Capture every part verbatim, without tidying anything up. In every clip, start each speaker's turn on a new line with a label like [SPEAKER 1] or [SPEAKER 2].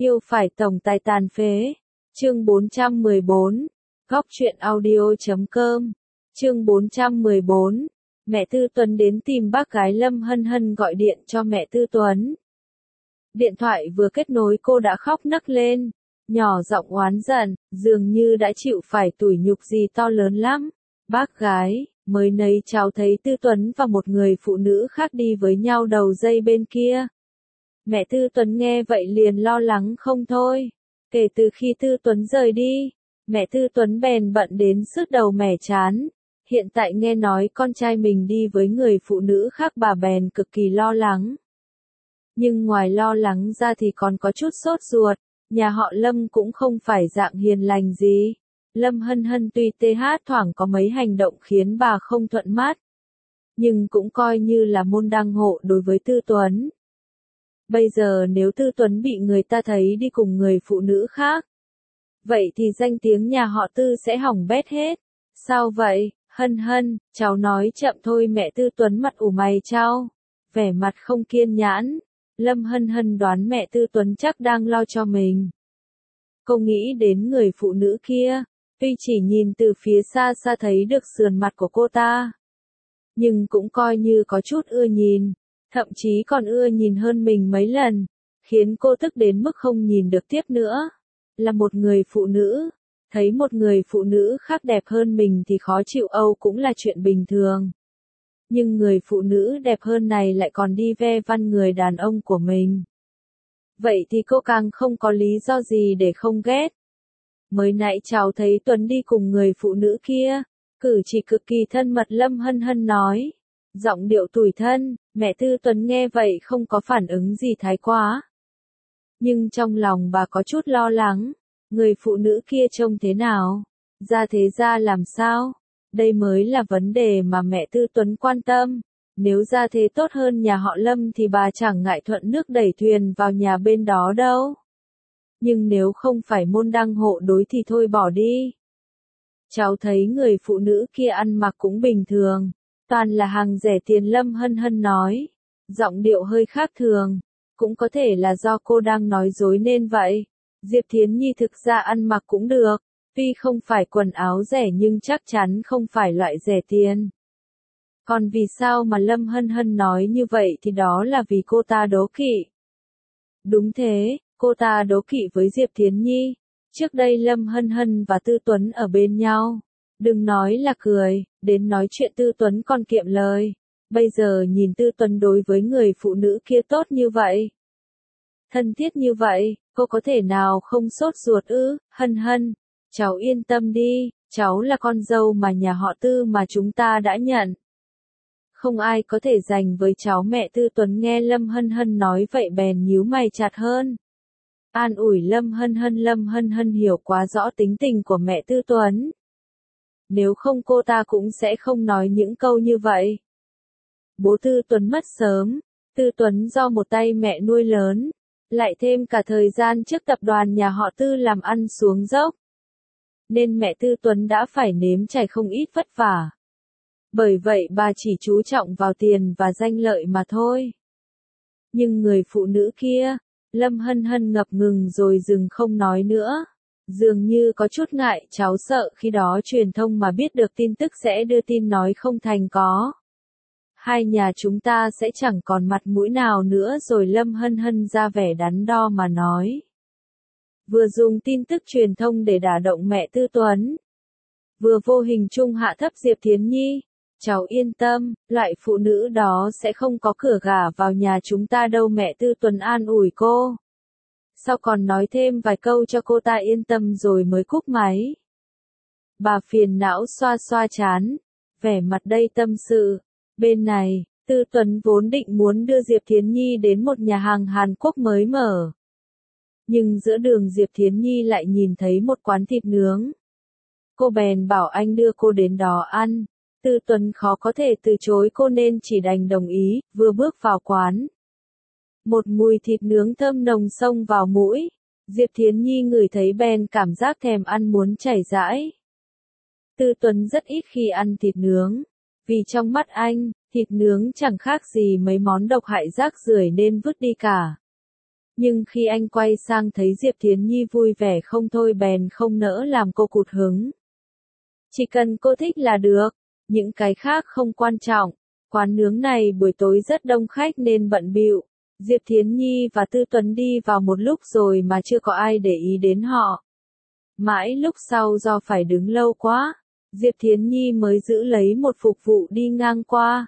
[SPEAKER 1] Yêu phải tổng tài tàn phế. Chương bốn trăm mười bốn. Góc truyện audio chấm com. Chương bốn trăm mười bốn. Mẹ Tư Tuấn đến tìm bác gái Lâm Hân Hân gọi điện cho mẹ Tư Tuấn. Điện thoại vừa kết nối cô đã khóc nấc lên, nhỏ giọng oán giận, dường như đã chịu phải tủi nhục gì to lớn lắm. Bác gái, mới nấy cháu thấy Tư Tuấn và một người phụ nữ khác đi với nhau đầu dây bên kia. Mẹ Tư Tuấn nghe vậy liền lo lắng không thôi. Kể từ khi Tư Tuấn rời đi, mẹ Tư Tuấn bèn bận đến sứt đầu mẻ chán. Hiện tại nghe nói con trai mình đi với người phụ nữ khác bà bèn cực kỳ lo lắng. Nhưng ngoài lo lắng ra thì còn có chút sốt ruột, nhà họ Lâm cũng không phải dạng hiền lành gì. Lâm Hân Hân tuy th thoảng có mấy hành động khiến bà không thuận mắt, nhưng cũng coi như là môn đăng hộ đối với Tư Tuấn. Bây giờ nếu Tư Tuấn bị người ta thấy đi cùng người phụ nữ khác, vậy thì danh tiếng nhà họ Tư sẽ hỏng bét hết. Sao vậy, Hân Hân, cháu nói chậm thôi. Mẹ Tư Tuấn mặt ủ mày chau, vẻ mặt không kiên nhẫn. Lâm Hân Hân đoán mẹ Tư Tuấn chắc đang lo cho mình. Cô nghĩ đến người phụ nữ kia, tuy chỉ nhìn từ phía xa xa thấy được sườn mặt của cô ta, nhưng cũng coi như có chút ưa nhìn, thậm chí còn ưa nhìn hơn mình mấy lần, khiến cô tức đến mức không nhìn được tiếp nữa. Là một người phụ nữ, thấy một người phụ nữ khác đẹp hơn mình thì khó chịu âu cũng là chuyện bình thường. Nhưng người phụ nữ đẹp hơn này lại còn đi ve văn người đàn ông của mình. Vậy thì cô càng không có lý do gì để không ghét. Mới nãy cháu thấy Tuấn đi cùng người phụ nữ kia, cử chỉ cực kỳ thân mật. Lâm Hân Hân nói, giọng điệu tủi thân. Mẹ Tư Tuấn nghe vậy không có phản ứng gì thái quá, nhưng trong lòng bà có chút lo lắng. Người phụ nữ kia trông thế nào? Ra thế ra làm sao? Đây mới là vấn đề mà mẹ Tư Tuấn quan tâm. Nếu ra thế tốt hơn nhà họ Lâm thì bà chẳng ngại thuận nước đẩy thuyền vào nhà bên đó đâu. Nhưng nếu không phải môn đăng hộ đối thì thôi bỏ đi. Cháu thấy người phụ nữ kia ăn mặc cũng bình thường, toàn là hàng rẻ tiền. Lâm Hân Hân nói, giọng điệu hơi khác thường. Cũng có thể là do cô đang nói dối nên vậy. Diệp Thiến Nhi thực ra ăn mặc cũng được, tuy không phải quần áo rẻ nhưng chắc chắn không phải loại rẻ tiền. Còn vì sao mà Lâm Hân Hân nói như vậy thì đó là vì cô ta đố kỵ. Đúng thế, cô ta đố kỵ với Diệp Thiến Nhi. Trước đây Lâm Hân Hân và Tư Tuấn ở bên nhau, đừng nói là cười, đến nói chuyện Tư Tuấn còn kiệm lời. Bây giờ nhìn Tư Tuấn đối với người phụ nữ kia tốt như vậy, thân thiết như vậy, cô có thể nào không sốt ruột ư? Hân Hân, cháu yên tâm đi, cháu là con dâu mà nhà họ Tư mà chúng ta đã nhận. Không ai có thể giành với cháu. Mẹ Tư Tuấn nghe Lâm Hân Hân nói vậy bèn nhíu mày chặt hơn. An ủi Lâm Hân Hân. Lâm Hân Hân hiểu quá rõ tính tình của mẹ Tư Tuấn. Nếu không cô ta cũng sẽ không nói những câu như vậy. Bố Tư Tuấn mất sớm, Tư Tuấn do một tay mẹ nuôi lớn, lại thêm cả thời gian trước tập đoàn nhà họ Tư làm ăn xuống dốc, nên mẹ Tư Tuấn đã phải nếm trải không ít vất vả. Bởi vậy bà chỉ chú trọng vào tiền và danh lợi mà thôi. Nhưng người phụ nữ kia, Lâm Hân Hân ngập ngừng rồi dừng không nói nữa. Dường như có chút ngại, cháu sợ khi đó truyền thông mà biết được tin tức sẽ đưa tin nói không thành có. Hai nhà chúng ta sẽ chẳng còn mặt mũi nào nữa rồi. Lâm Hân Hân ra vẻ đắn đo mà nói. Vừa dùng tin tức truyền thông để đả động mẹ Tư Tuấn, vừa vô hình chung hạ thấp Diệp Thiến Nhi. Cháu yên tâm, loại phụ nữ đó sẽ không có cửa gả vào nhà chúng ta đâu. Mẹ Tư Tuấn an ủi cô. Sau còn nói thêm vài câu cho cô ta yên tâm rồi mới cúp máy. Bà phiền não xoa xoa trán, vẻ mặt đầy tâm sự. Bên này, Tư Tuấn vốn định muốn đưa Diệp Thiến Nhi đến một nhà hàng Hàn Quốc mới mở. Nhưng giữa đường Diệp Thiến Nhi lại nhìn thấy một quán thịt nướng. Cô bèn bảo anh đưa cô đến đó ăn. Tư Tuấn khó có thể từ chối cô nên chỉ đành đồng ý. Vừa bước vào quán, một mùi thịt nướng thơm nồng xông vào mũi. Diệp Thiến Nhi ngửi thấy bèn cảm giác thèm ăn muốn chảy rãi. Tư Tuấn rất ít khi ăn thịt nướng, vì trong mắt anh, thịt nướng chẳng khác gì mấy món độc hại rác rưởi nên vứt đi cả. Nhưng khi anh quay sang thấy Diệp Thiến Nhi vui vẻ không thôi bèn không nỡ làm cô cụt hứng. Chỉ cần cô thích là được, những cái khác không quan trọng. Quán nướng này buổi tối rất đông khách nên bận bịu. Diệp Thiến Nhi và Tư Tuấn đi vào một lúc rồi mà chưa có ai để ý đến họ. Mãi lúc sau do phải đứng lâu quá, Diệp Thiến Nhi mới giữ lấy một phục vụ đi ngang qua.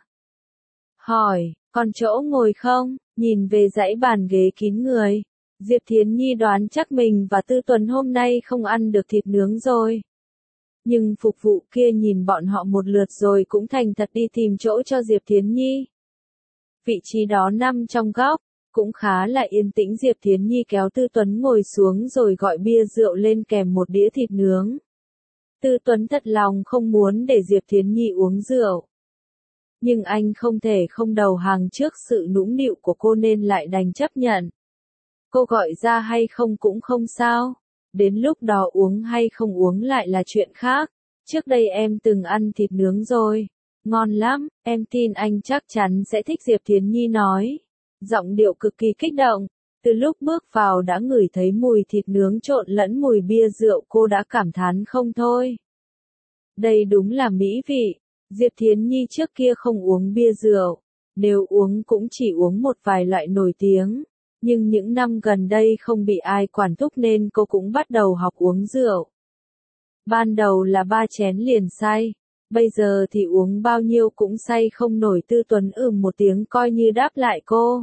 [SPEAKER 1] Hỏi, còn chỗ ngồi không? Nhìn về dãy bàn ghế kín người. Diệp Thiến Nhi đoán chắc mình và Tư Tuấn hôm nay không ăn được thịt nướng rồi. Nhưng phục vụ kia nhìn bọn họ một lượt rồi cũng thành thật đi tìm chỗ cho Diệp Thiến Nhi. Vị trí đó nằm trong góc, cũng khá là yên tĩnh. Diệp Thiến Nhi kéo Tư Tuấn ngồi xuống rồi gọi bia rượu lên kèm một đĩa thịt nướng. Tư Tuấn thật lòng không muốn để Diệp Thiến Nhi uống rượu. Nhưng anh không thể không đầu hàng trước sự nũng nịu của cô nên lại đành chấp nhận. Cô gọi ra hay không cũng không sao. Đến lúc đó uống hay không uống lại là chuyện khác. Trước đây em từng ăn thịt nướng rồi. Ngon lắm, em tin anh chắc chắn sẽ thích. Diệp Thiến Nhi nói. Giọng điệu cực kỳ kích động. Từ lúc bước vào đã ngửi thấy mùi thịt nướng trộn lẫn mùi bia rượu cô đã cảm thán không thôi. Đây đúng là mỹ vị. Diệp Thiến Nhi trước kia không uống bia rượu. Nếu uống cũng chỉ uống một vài loại nổi tiếng. Nhưng những năm gần đây không bị ai quản thúc nên cô cũng bắt đầu học uống rượu. Ban đầu là ba chén liền say. Bây giờ thì uống bao nhiêu cũng say không nổi. Tư Tuấn ừm một tiếng coi như đáp lại cô.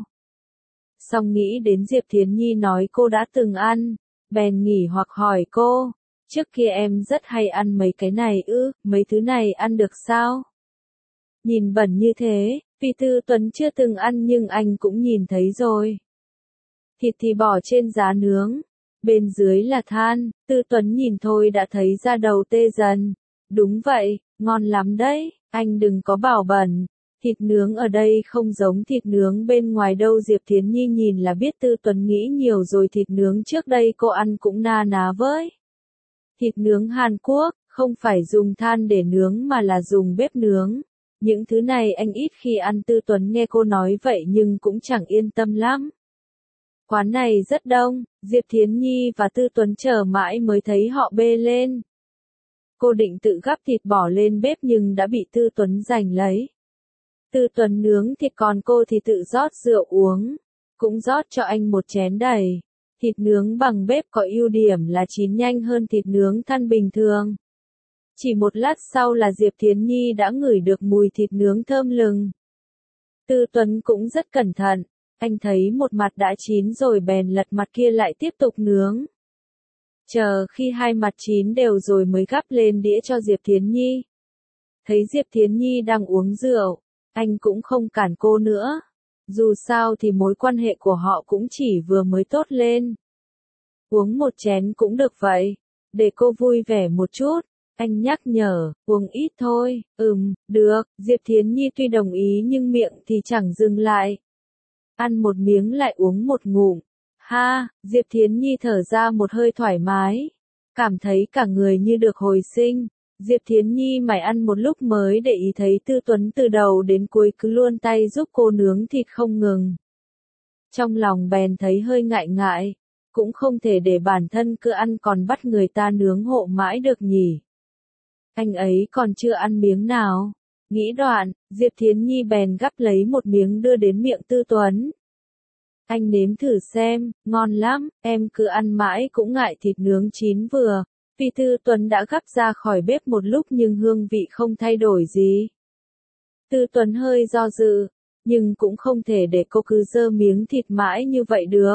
[SPEAKER 1] Xong nghĩ đến Diệp Thiến Nhi nói cô đã từng ăn. Bèn nghỉ hoặc hỏi cô. Trước kia em rất hay ăn mấy cái này ư, mấy thứ này ăn được sao? Nhìn bẩn như thế, vì Tư Tuấn chưa từng ăn nhưng anh cũng nhìn thấy rồi. Thịt thì bỏ trên giá nướng, bên dưới là than. Tư Tuấn nhìn thôi đã thấy da đầu tê dần. Đúng vậy, ngon lắm đấy, anh đừng có bảo bẩn. Thịt nướng ở đây không giống thịt nướng bên ngoài đâu. Diệp Thiến Nhi nhìn là biết Tư Tuấn nghĩ nhiều rồi. Thịt nướng trước đây cô ăn cũng na ná với. Thịt nướng Hàn Quốc, không phải dùng than để nướng mà là dùng bếp nướng. Những thứ này anh ít khi ăn. Tư Tuấn nghe cô nói vậy nhưng cũng chẳng yên tâm lắm. Quán này rất đông, Diệp Thiến Nhi và Tư Tuấn chờ mãi mới thấy họ bê lên. Cô định tự gắp thịt bỏ lên bếp nhưng đã bị Tư Tuấn giành lấy. Tư Tuấn nướng thịt còn cô thì tự rót rượu uống. Cũng rót cho anh một chén đầy. Thịt nướng bằng bếp có ưu điểm là chín nhanh hơn thịt nướng than bình thường. Chỉ một lát sau là Diệp Thiến Nhi đã ngửi được mùi thịt nướng thơm lừng. Tư Tuấn cũng rất cẩn thận. Anh thấy một mặt đã chín rồi bèn lật mặt kia lại tiếp tục nướng. Chờ khi hai mặt chín đều rồi mới gắp lên đĩa cho Diệp Thiến Nhi. Thấy Diệp Thiến Nhi đang uống rượu, anh cũng không cản cô nữa. Dù sao thì mối quan hệ của họ cũng chỉ vừa mới tốt lên. Uống một chén cũng được vậy, để cô vui vẻ một chút. Anh nhắc nhở, uống ít thôi. Ừm, được. Diệp Thiến Nhi tuy đồng ý nhưng miệng thì chẳng dừng lại. Ăn một miếng lại uống một ngụm. Ha, Diệp Thiến Nhi thở ra một hơi thoải mái. Cảm thấy cả người như được hồi sinh. Diệp Thiến Nhi mải ăn một lúc mới để ý thấy Tư Tuấn từ đầu đến cuối cứ luôn tay giúp cô nướng thịt không ngừng. Trong lòng bèn thấy hơi ngại ngại. Cũng không thể để bản thân cứ ăn còn bắt người ta nướng hộ mãi được nhỉ. Anh ấy còn chưa ăn miếng nào. Nghĩ đoạn, Diệp Thiến Nhi bèn gắp lấy một miếng đưa đến miệng Tư Tuấn. Anh nếm thử xem, ngon lắm, em cứ ăn mãi cũng ngại thịt nướng chín vừa. Vì Tư Tuấn đã gắp ra khỏi bếp một lúc nhưng hương vị không thay đổi gì. Tư Tuấn hơi do dự, nhưng cũng không thể để cô cứ dơ miếng thịt mãi như vậy được.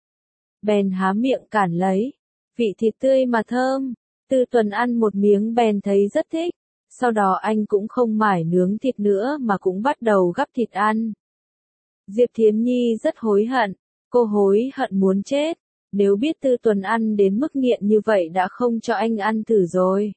[SPEAKER 1] Bèn há miệng cản lấy. Vị thịt tươi mà thơm. Tư Tuấn ăn một miếng bèn thấy rất thích. Sau đó anh cũng không mải nướng thịt nữa mà cũng bắt đầu gắp thịt ăn. Diệp Thiến Nhi rất hối hận. Cô hối hận muốn chết. Nếu biết Tư Tuấn ăn đến mức nghiện như vậy đã không cho anh ăn thử rồi.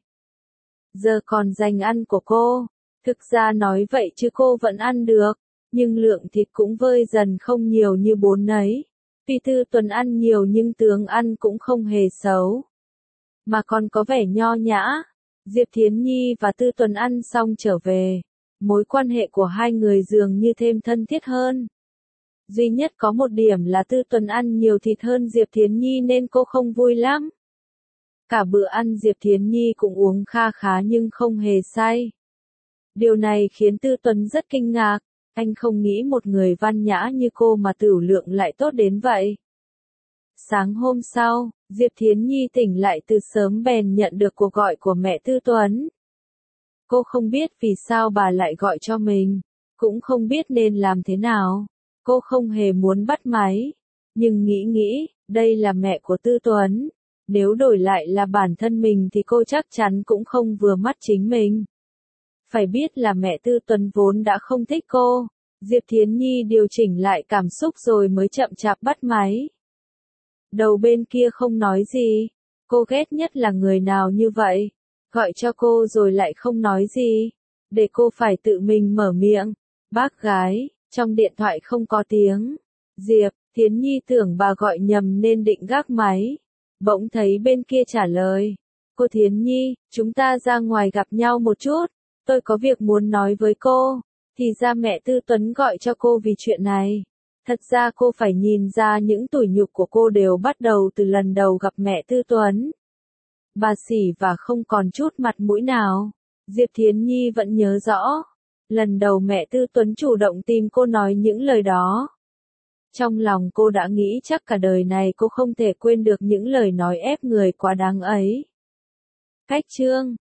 [SPEAKER 1] Giờ còn dành ăn của cô. Thực ra nói vậy chứ cô vẫn ăn được. Nhưng lượng thịt cũng vơi dần không nhiều như bốn ấy. Vì Tư Tuấn ăn nhiều nhưng tướng ăn cũng không hề xấu. Mà còn có vẻ nho nhã. Diệp Thiến Nhi và Tư Tuấn ăn xong trở về. Mối quan hệ của hai người dường như thêm thân thiết hơn. Duy nhất có một điểm là Tư Tuấn ăn nhiều thịt hơn Diệp Thiến Nhi nên cô không vui lắm. Cả bữa ăn Diệp Thiến Nhi cũng uống kha khá nhưng không hề say. Điều này khiến Tư Tuấn rất kinh ngạc, anh không nghĩ một người văn nhã như cô mà tửu lượng lại tốt đến vậy. Sáng hôm sau, Diệp Thiến Nhi tỉnh lại từ sớm bèn nhận được cuộc gọi của mẹ Tư Tuấn. Cô không biết vì sao bà lại gọi cho mình, cũng không biết nên làm thế nào. Cô không hề muốn bắt máy, nhưng nghĩ nghĩ, đây là mẹ của Tư Tuấn. Nếu đổi lại là bản thân mình thì cô chắc chắn cũng không vừa mắt chính mình. Phải biết là mẹ Tư Tuấn vốn đã không thích cô. Diệp Thiến Nhi điều chỉnh lại cảm xúc rồi mới chậm chạp bắt máy. Đầu bên kia không nói gì. Cô ghét nhất là người nào như vậy. Gọi cho cô rồi lại không nói gì. Để cô phải tự mình mở miệng. Bác gái, trong điện thoại không có tiếng. Diệp Thiến Nhi tưởng bà gọi nhầm nên định gác máy. Bỗng thấy bên kia trả lời. Cô Thiến Nhi, chúng ta ra ngoài gặp nhau một chút. Tôi có việc muốn nói với cô. Thì ra mẹ Tư Tuấn gọi cho cô vì chuyện này. Thật ra cô phải nhìn ra những tủi nhục của cô đều bắt đầu từ lần đầu gặp mẹ Tư Tuấn. Bà xỉ và không còn chút mặt mũi nào. Diệp Thiến Nhi vẫn nhớ rõ. Lần đầu mẹ Tư Tuấn chủ động tìm cô nói những lời đó. Trong lòng cô đã nghĩ chắc cả đời này cô không thể quên được những lời nói ép người quá đáng ấy. Cách chương